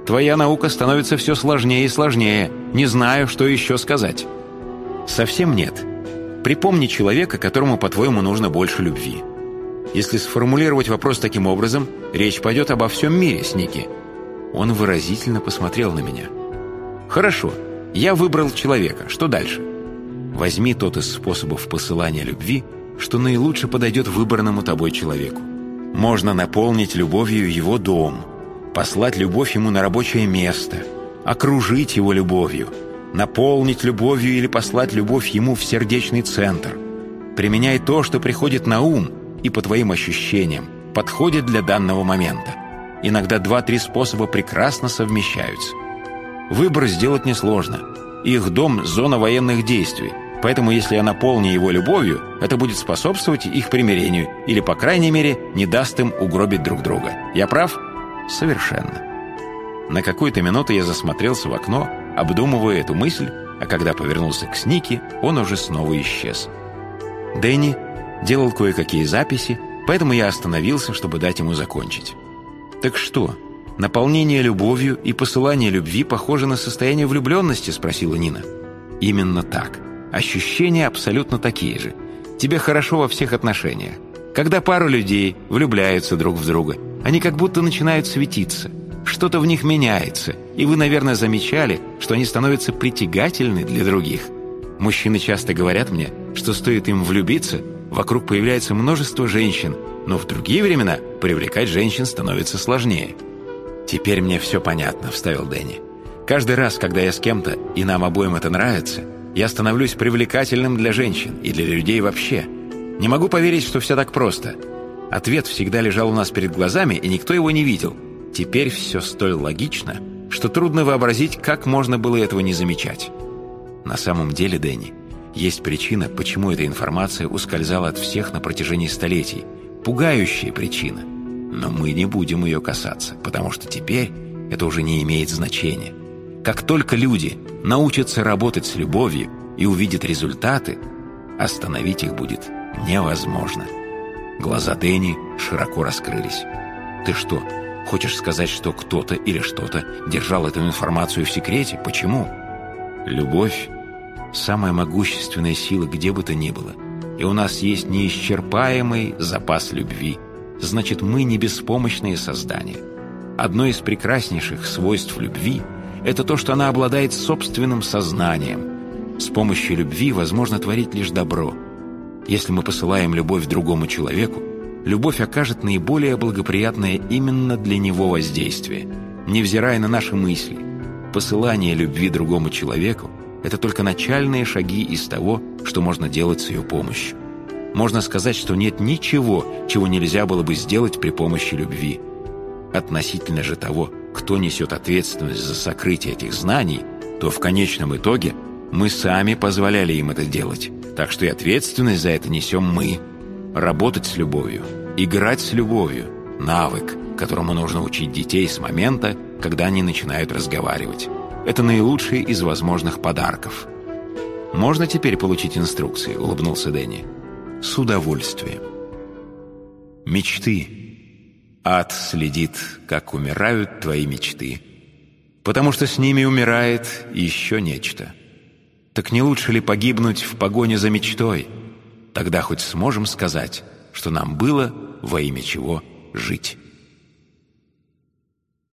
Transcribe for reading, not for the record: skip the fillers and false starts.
Твоя наука становится все сложнее и сложнее. Не знаю, что еще сказать». «Совсем нет. Припомни человека, которому, по-твоему, нужно больше любви. Если сформулировать вопрос таким образом, речь пойдет обо всем мире, Сники». Он выразительно посмотрел на меня. «Хорошо, я выбрал человека. Что дальше? Возьми тот из способов посылания любви, что наилучше подойдет выбранному тобой человеку. Можно наполнить любовью его дом, послать любовь ему на рабочее место, окружить его любовью, наполнить любовью или послать любовь ему в сердечный центр. Применяй то, что приходит на ум и, по твоим ощущениям, подходит для данного момента. Иногда 2-3 способа прекрасно совмещаются. Выбор сделать несложно. Их дом – зона военных действий, поэтому если я наполню его любовью, это будет способствовать их примирению или, по крайней мере, не даст им угробить друг друга. Я прав? Совершенно. На какую-то минуту я засмотрелся в окно, обдумывая эту мысль, а когда повернулся к Снике, он уже снова исчез. Дэнни делал кое-какие записи, поэтому я остановился, чтобы дать ему закончить. «Так что, наполнение любовью и посылание любви похоже на состояние влюбленности?» — спросила Нина. «Именно так. Ощущения абсолютно такие же. Тебе хорошо во всех отношениях. Когда пара людей влюбляются друг в друга, они как будто начинают светиться. Что-то в них меняется, и вы, наверное, замечали, что они становятся притягательны для других. Мужчины часто говорят мне, что стоит им влюбиться, вокруг появляется множество женщин, но в другие времена привлекать женщин становится сложнее». «Теперь мне все понятно», — вставил Дэнни. «Каждый раз, когда я с кем-то, и нам обоим это нравится, я становлюсь привлекательным для женщин и для людей вообще. Не могу поверить, что все так просто. Ответ всегда лежал у нас перед глазами, и никто его не видел. Теперь все столь логично, что трудно вообразить, как можно было этого не замечать». На самом деле, Дэнни, есть причина, почему эта информация ускользала от всех на протяжении столетий. Пугающая причина. Но мы не будем ее касаться, потому что теперь это уже не имеет значения. Как только люди научатся работать с любовью и увидят результаты, остановить их будет невозможно. Глаза Дэнни широко раскрылись. «Ты что, хочешь сказать, что кто-то или что-то держал эту информацию в секрете? Почему?» «Любовь – самая могущественная сила где бы то ни было, и у нас есть неисчерпаемый запас любви. Значит, мы не беспомощные создания. Одно из прекраснейших свойств любви – это то, что она обладает собственным сознанием. С помощью любви возможно творить лишь добро. Если мы посылаем любовь другому человеку, любовь окажет наиболее благоприятное именно для него воздействие, невзирая на наши мысли. Посылание любви другому человеку – это только начальные шаги из того, что можно делать с ее помощью. Можно сказать, что нет ничего, чего нельзя было бы сделать при помощи любви. Относительно же того, кто несет ответственность за сокрытие этих знаний, то в конечном итоге мы сами позволяли им это делать. Так что и ответственность за это несем мы. Работать с любовью, играть с любовью – навык, которому нужно учить детей с момента, когда они начинают разговаривать. Это наилучший из возможных подарков. «Можно теперь получить инструкции?» – улыбнулся Дэнни. «С удовольствием». Мечты. Ад следит, как умирают твои мечты, потому что с ними умирает еще нечто. Так не лучше ли погибнуть в погоне за мечтой? Тогда хоть сможем сказать, что нам было во имя чего жить.